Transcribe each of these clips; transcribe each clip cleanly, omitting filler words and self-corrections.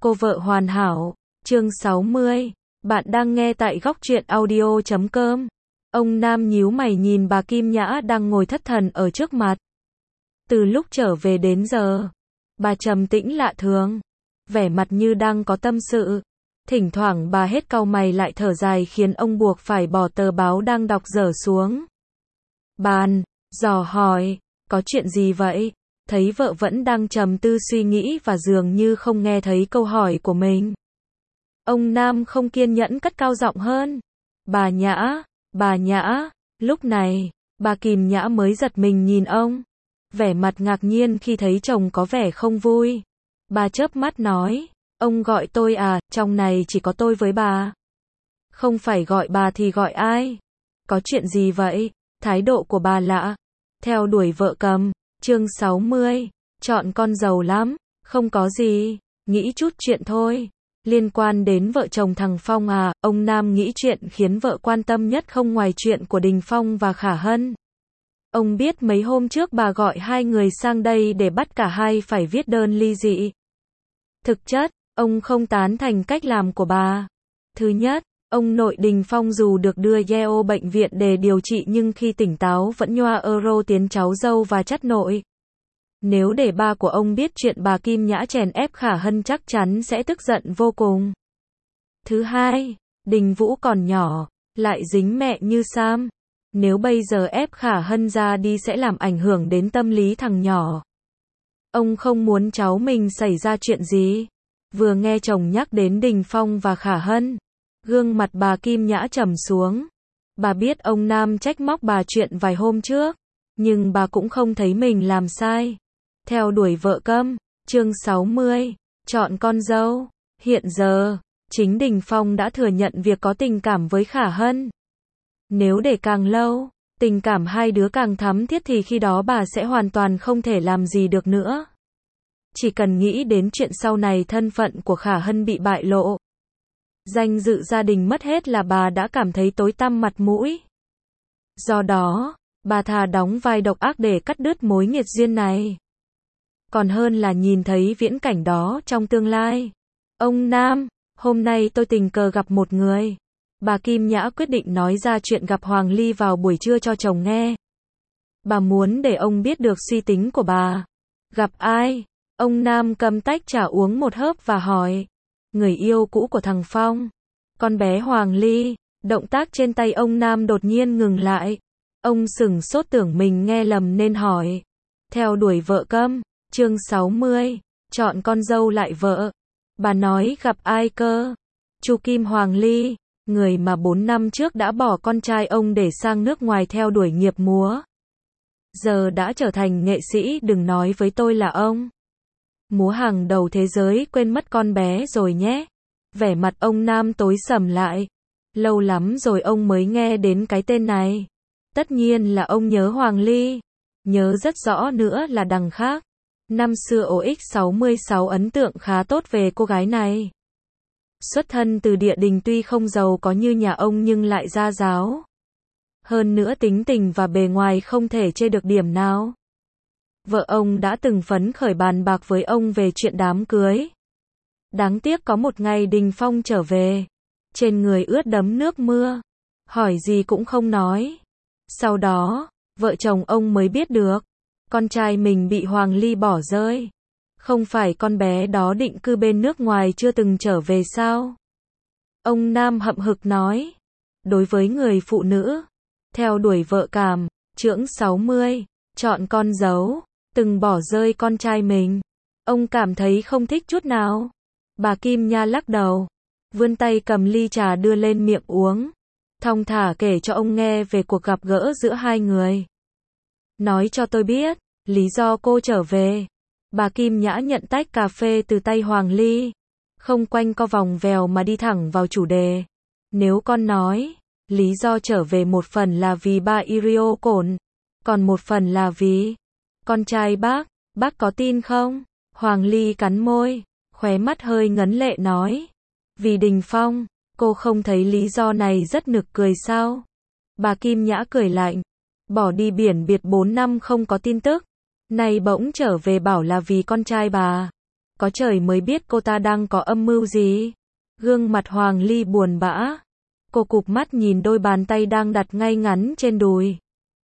Cô vợ hoàn hảo, chương 60. Bạn đang nghe tại góc truyện audio.com. Ông Nam nhíu mày nhìn bà Kim Nhã đang ngồi thất thần ở trước mặt. Từ lúc trở về đến giờ, bà trầm tĩnh lạ thường, vẻ mặt như đang có tâm sự. Thỉnh thoảng bà hết cau mày lại thở dài khiến ông buộc phải bỏ tờ báo đang đọc dở xuống bàn, dò hỏi, có chuyện gì vậy? Thấy vợ vẫn đang trầm tư suy nghĩ và dường như không nghe thấy câu hỏi của mình. Ông Nam không kiên nhẫn cất cao giọng hơn. Bà Nhã, lúc này, bà Kim Nhã mới giật mình nhìn ông. Vẻ mặt ngạc nhiên khi thấy chồng có vẻ không vui. Bà chớp mắt nói, ông gọi tôi à, trong này chỉ có tôi với bà. Không phải gọi bà thì gọi ai? Có chuyện gì vậy? Thái độ của bà lạ. Theo đuổi vợ cầm. Chương 60, chọn con giàu lắm, không có gì, nghĩ chút chuyện thôi. Liên quan đến vợ chồng thằng Phong à, ông Nam nghĩ chuyện khiến vợ quan tâm nhất không ngoài chuyện của Đình Phong và Khả Hân. Ông biết mấy hôm trước bà gọi hai người sang đây để bắt cả hai phải viết đơn ly dị. Thực chất, ông không tán thành cách làm của bà. Thứ nhất, ông nội Đình Phong dù được đưa Yeo bệnh viện để điều trị nhưng khi tỉnh táo vẫn nhoa euro tiến cháu dâu và chắt nội. Nếu để ba của ông biết chuyện bà Kim Nhã chèn ép Khả Hân chắc chắn sẽ tức giận vô cùng. Thứ hai, Đình Vũ còn nhỏ, lại dính mẹ như Sam. Nếu bây giờ ép Khả Hân ra đi sẽ làm ảnh hưởng đến tâm lý thằng nhỏ. Ông không muốn cháu mình xảy ra chuyện gì. Vừa nghe chồng nhắc đến Đình Phong và Khả Hân, gương mặt bà Kim Nhã trầm xuống. Bà biết ông Nam trách móc bà chuyện vài hôm trước, nhưng bà cũng không thấy mình làm sai. Theo đuổi vợ câm, chương 60, chọn con dâu. Hiện giờ, chính Đình Phong đã thừa nhận việc có tình cảm với Khả Hân. Nếu để càng lâu, tình cảm hai đứa càng thắm thiết thì khi đó bà sẽ hoàn toàn không thể làm gì được nữa. Chỉ cần nghĩ đến chuyện sau này thân phận của Khả Hân bị bại lộ, danh dự gia đình mất hết là bà đã cảm thấy tối tăm mặt mũi. Do đó, bà thà đóng vai độc ác để cắt đứt mối nghiệt duyên này. Còn hơn là nhìn thấy viễn cảnh đó trong tương lai. Ông Nam, hôm nay tôi tình cờ gặp một người. Bà Kim Nhã quyết định nói ra chuyện gặp Hoàng Ly vào buổi trưa cho chồng nghe. Bà muốn để ông biết được suy tính của bà. Gặp ai? Ông Nam cầm tách trà uống một hớp và hỏi. Người yêu cũ của thằng Phong. Con bé Hoàng Ly. Động tác trên tay ông Nam đột nhiên ngừng lại. Ông sửng sốt tưởng mình nghe lầm nên hỏi. Theo đuổi vợ câm. Chương 60. Chọn con dâu lại vợ. Bà nói gặp ai cơ? Chu Kim Hoàng Ly. Người mà 4 năm trước đã bỏ con trai ông để sang nước ngoài theo đuổi nghiệp múa. Giờ đã trở thành nghệ sĩ, đừng nói với tôi là ông múa hàng đầu thế giới quên mất con bé rồi nhé. Vẻ mặt ông Nam tối sầm lại. Lâu lắm rồi ông mới nghe đến cái tên này. Tất nhiên là ông nhớ Hoàng Ly. Nhớ rất rõ nữa là đằng khác. Năm xưa OX66 ấn tượng khá tốt về cô gái này. Xuất thân từ địa đình tuy không giàu có như nhà ông nhưng lại gia giáo. Hơn nữa tính tình và bề ngoài không thể chê được điểm nào. Vợ ông đã từng phấn khởi bàn bạc với ông về chuyện đám cưới. Đáng tiếc có một ngày Đình Phong trở về. Trên người ướt đẫm nước mưa. Hỏi gì cũng không nói. Sau đó, vợ chồng ông mới biết được. Con trai mình bị Hoàng Ly bỏ rơi. Không phải con bé đó định cư bên nước ngoài chưa từng trở về sao? Ông Nam hậm hực nói. Đối với người phụ nữ, theo đuổi vợ cảm, chương 60, chọn con dâu, từng bỏ rơi con trai mình. Ông cảm thấy không thích chút nào. Bà Kim Nha lắc đầu, vươn tay cầm ly trà đưa lên miệng uống. Thong thả kể cho ông nghe về cuộc gặp gỡ giữa hai người. Nói cho tôi biết, lý do cô trở về. Bà Kim Nhã nhận tách cà phê từ tay Hoàng Ly. Không quanh co vòng vèo mà đi thẳng vào chủ đề. Nếu con nói, lý do trở về một phần là vì ba Irio Cổn. Còn một phần là vì con trai bác có tin không? Hoàng Ly cắn môi, khóe mắt hơi ngấn lệ nói. Vì Đình Phong, cô không thấy lý do này rất nực cười sao? Bà Kim Nhã cười lạnh. Bỏ đi biển biệt 4 năm không có tin tức. Nay bỗng trở về bảo là vì con trai bà. Có trời mới biết cô ta đang có âm mưu gì. Gương mặt Hoàng Ly buồn bã. Cô cụp mắt nhìn đôi bàn tay đang đặt ngay ngắn trên đùi.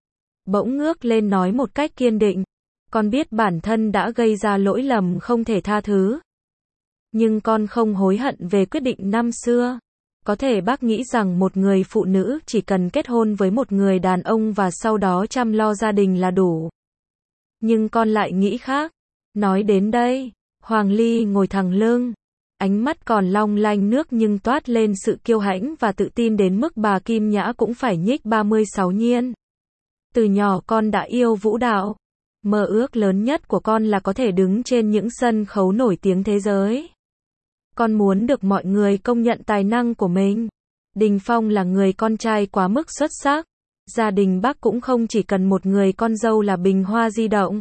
Bỗng ngước lên nói một cách kiên định. Con biết bản thân đã gây ra lỗi lầm không thể tha thứ. Nhưng con không hối hận về quyết định năm xưa. Có thể bác nghĩ rằng một người phụ nữ chỉ cần kết hôn với một người đàn ông và sau đó chăm lo gia đình là đủ. Nhưng con lại nghĩ khác. Nói đến đây, Hoàng Ly ngồi thẳng lưng. Ánh mắt còn long lanh nước nhưng toát lên sự kiêu hãnh và tự tin đến mức bà Kim Nhã cũng phải nhích 36 nhiên. Từ nhỏ con đã yêu vũ đạo. Mơ ước lớn nhất của con là có thể đứng trên những sân khấu nổi tiếng thế giới. Con muốn được mọi người công nhận tài năng của mình. Đình Phong là người con trai quá mức xuất sắc. Gia đình bác cũng không chỉ cần một người con dâu là bình hoa di động.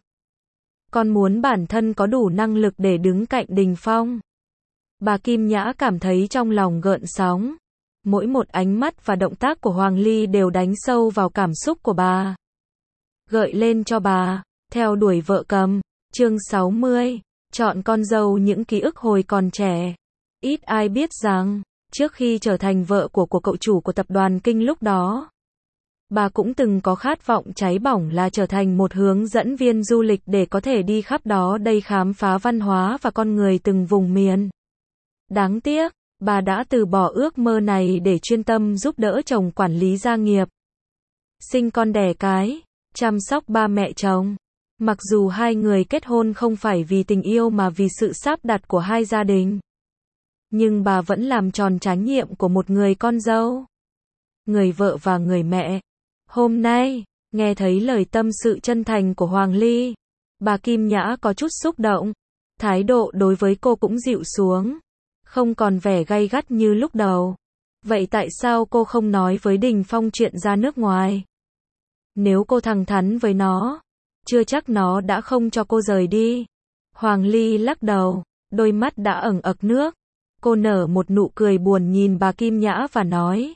Con muốn bản thân có đủ năng lực để đứng cạnh Đình Phong. Bà Kim Nhã cảm thấy trong lòng gợn sóng. Mỗi một ánh mắt và động tác của Hoàng Ly đều đánh sâu vào cảm xúc của bà. Gợi lên cho bà. Theo đuổi vợ cầm. Chương 60. Chọn con dâu những ký ức hồi còn trẻ. Ít ai biết rằng, trước khi trở thành vợ của cậu chủ của tập đoàn Kinh lúc đó, bà cũng từng có khát vọng cháy bỏng là trở thành một hướng dẫn viên du lịch để có thể đi khắp đó đây khám phá văn hóa và con người từng vùng miền. Đáng tiếc, bà đã từ bỏ ước mơ này để chuyên tâm giúp đỡ chồng quản lý gia nghiệp. Sinh con đẻ cái, chăm sóc ba mẹ chồng. Mặc dù hai người kết hôn không phải vì tình yêu mà vì sự sắp đặt của hai gia đình. Nhưng bà vẫn làm tròn trách nhiệm của một người con dâu, người vợ và người mẹ. Hôm nay, nghe thấy lời tâm sự chân thành của Hoàng Ly, bà Kim Nhã có chút xúc động. Thái độ đối với cô cũng dịu xuống, không còn vẻ gay gắt như lúc đầu. Vậy tại sao cô không nói với Đình Phong chuyện ra nước ngoài? Nếu cô thẳng thắn với nó, chưa chắc nó đã không cho cô rời đi. Hoàng Ly lắc đầu, đôi mắt đã ẩn ực nước. Cô nở một nụ cười buồn nhìn bà Kim Nhã và nói.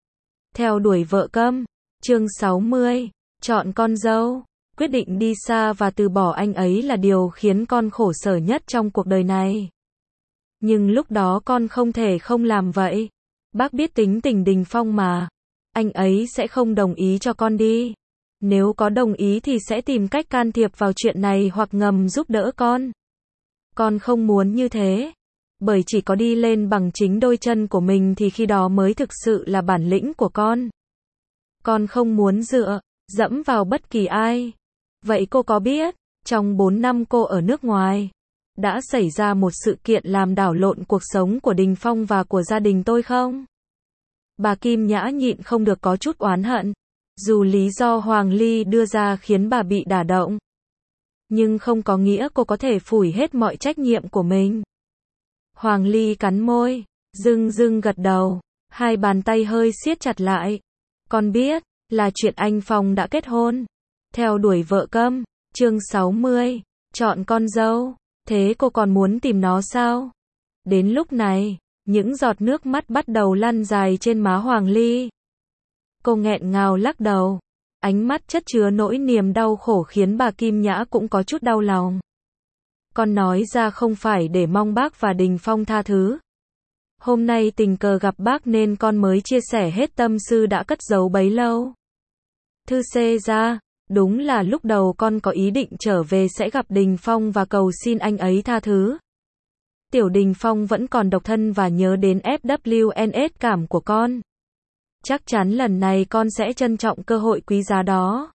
Theo đuổi vợ câm. Chương 60. Chọn con dâu. Quyết định đi xa và từ bỏ anh ấy là điều khiến con khổ sở nhất trong cuộc đời này. Nhưng lúc đó con không thể không làm vậy. Bác biết tính tình Đình Phong mà. Anh ấy sẽ không đồng ý cho con đi. Nếu có đồng ý thì sẽ tìm cách can thiệp vào chuyện này hoặc ngầm giúp đỡ con. Con không muốn như thế. Bởi chỉ có đi lên bằng chính đôi chân của mình thì khi đó mới thực sự là bản lĩnh của con. Con không muốn dẫm vào bất kỳ ai. Vậy cô có biết, trong 4 năm cô ở nước ngoài, đã xảy ra một sự kiện làm đảo lộn cuộc sống của Đình Phong và của gia đình tôi không? Bà Kim Nhã nhịn không được có chút oán hận. Dù lý do Hoàng Ly đưa ra khiến bà bị đả động, nhưng không có nghĩa cô có thể phủi hết mọi trách nhiệm của mình. Hoàng Ly cắn môi, dưng gật đầu, hai bàn tay hơi siết chặt lại. Con biết, là chuyện anh Phong đã kết hôn. Theo đuổi vợ câm. Chương 60. Chọn con dâu. Thế cô còn muốn tìm nó sao? Đến lúc này, những giọt nước mắt bắt đầu lăn dài trên má Hoàng Ly. Cô nghẹn ngào lắc đầu. Ánh mắt chất chứa nỗi niềm đau khổ khiến bà Kim Nhã cũng có chút đau lòng. Con nói ra không phải để mong bác và Đình Phong tha thứ. Hôm nay tình cờ gặp bác nên con mới chia sẻ hết tâm tư đã cất giấu bấy lâu. Thư xê ra, đúng là lúc đầu con có ý định trở về sẽ gặp Đình Phong và cầu xin anh ấy tha thứ. Tiểu Đình Phong vẫn còn độc thân và nhớ đến FWNS cảm của con. Chắc chắn lần này con sẽ trân trọng cơ hội quý giá đó.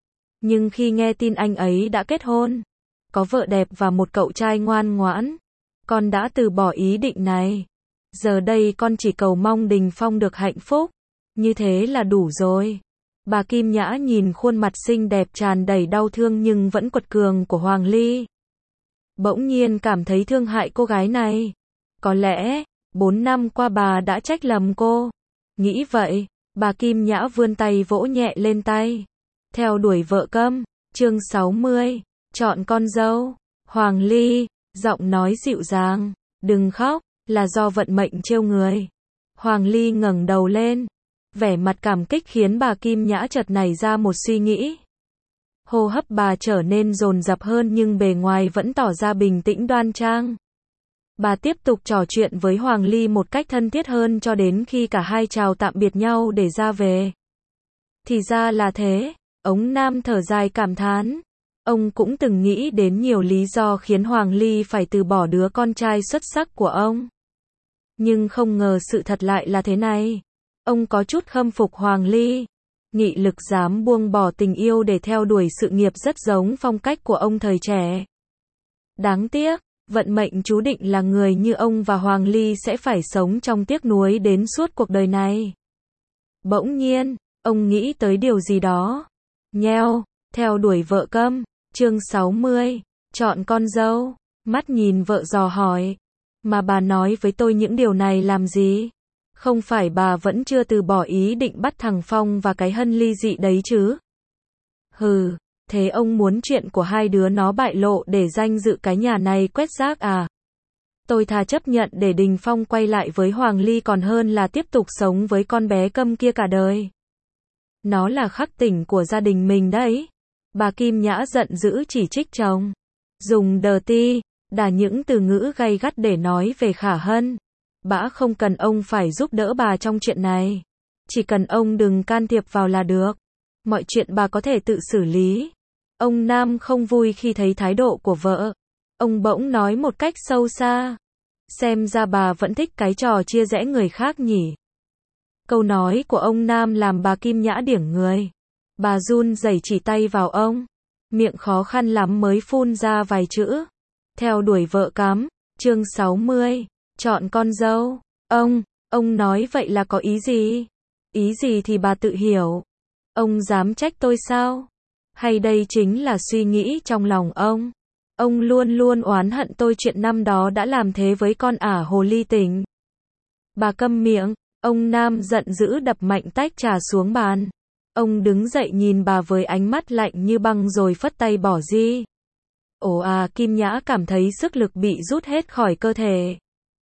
Nhưng khi nghe tin anh ấy đã kết hôn, có vợ đẹp và một cậu trai ngoan ngoãn, con đã từ bỏ ý định này. Giờ đây con chỉ cầu mong Đình Phong được hạnh phúc. Như thế là đủ rồi. Bà Kim Nhã nhìn khuôn mặt xinh đẹp tràn đầy đau thương nhưng vẫn quật cường của Hoàng Ly. Bỗng nhiên cảm thấy thương hại cô gái này. Có lẽ, 4 năm qua bà đã trách lầm cô. Nghĩ vậy, bà Kim Nhã vươn tay vỗ nhẹ lên tay. Theo đuổi vợ câm. Chương 60. Chọn con dâu. Hoàng Ly, giọng nói dịu dàng. Đừng khóc, là do vận mệnh trêu người. Hoàng Ly ngẩng đầu lên. Vẻ mặt cảm kích khiến bà Kim Nhã chợt nảy ra một suy nghĩ. Hô hấp bà trở nên dồn dập hơn nhưng bề ngoài vẫn tỏ ra bình tĩnh đoan trang. Bà tiếp tục trò chuyện với Hoàng Ly một cách thân thiết hơn cho đến khi cả hai chào tạm biệt nhau để ra về. Thì ra là thế, ông Nam thở dài cảm thán. Ông cũng từng nghĩ đến nhiều lý do khiến Hoàng Ly phải từ bỏ đứa con trai xuất sắc của ông. Nhưng không ngờ sự thật lại là thế này. Ông có chút khâm phục Hoàng Ly. Nghị lực dám buông bỏ tình yêu để theo đuổi sự nghiệp rất giống phong cách của ông thời trẻ. Đáng tiếc, vận mệnh chú định là người như ông và Hoàng Ly sẽ phải sống trong tiếc nuối đến suốt cuộc đời này. Bỗng nhiên, ông nghĩ tới điều gì đó. Nheo, theo đuổi vợ câm, chương 60, chọn con dâu, mắt nhìn vợ dò hỏi. Mà bà nói với tôi những điều này làm gì? Không phải bà vẫn chưa từ bỏ ý định bắt thằng Phong và cái Hân ly dị đấy chứ? Hừ, thế ông muốn chuyện của hai đứa nó bại lộ để danh dự cái nhà này quét rác à? Tôi thà chấp nhận để Đình Phong quay lại với Hoàng Ly còn hơn là tiếp tục sống với con bé câm kia cả đời. Nó là khắc tỉnh của gia đình mình đấy. Bà Kim Nhã giận dữ chỉ trích chồng. Dùng đờ ti, đà những từ ngữ gay gắt để nói về Khả Hân. Bã không cần ông phải giúp đỡ bà trong chuyện này. Chỉ cần ông đừng can thiệp vào là được. Mọi chuyện bà có thể tự xử lý. Ông Nam không vui khi thấy thái độ của vợ. Ông bỗng nói một cách sâu xa. Xem ra bà vẫn thích cái trò chia rẽ người khác nhỉ. Câu nói của ông Nam làm bà Kim Nhã điểng người. Bà run rẩy chỉ tay vào ông. Miệng khó khăn lắm mới phun ra vài chữ. Theo đuổi vợ cắm, chương 60, chọn con dâu. Ông nói vậy là có ý gì? Ý gì thì bà tự hiểu. Ông dám trách tôi sao? Hay đây chính là suy nghĩ trong lòng ông? Ông luôn luôn oán hận tôi chuyện năm đó đã làm thế với con ả hồ ly tinh. Bà câm miệng, ông Nam giận dữ đập mạnh tách trà xuống bàn. Ông đứng dậy nhìn bà với ánh mắt lạnh như băng rồi phất tay bỏ đi. Ồ à, Kim Nhã cảm thấy sức lực bị rút hết khỏi cơ thể.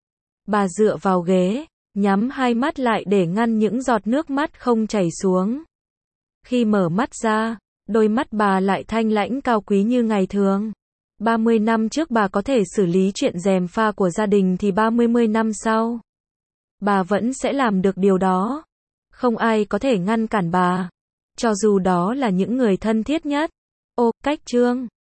Bà dựa vào ghế, nhắm hai mắt lại để ngăn những giọt nước mắt không chảy xuống. Khi mở mắt ra, đôi mắt bà lại thanh lãnh cao quý như ngày thường. 30 năm trước bà có thể xử lý chuyện gièm pha của gia đình thì 30 năm sau, bà vẫn sẽ làm được điều đó. Không ai có thể ngăn cản bà. Cho dù đó là những người thân thiết nhất. Ô, cách chương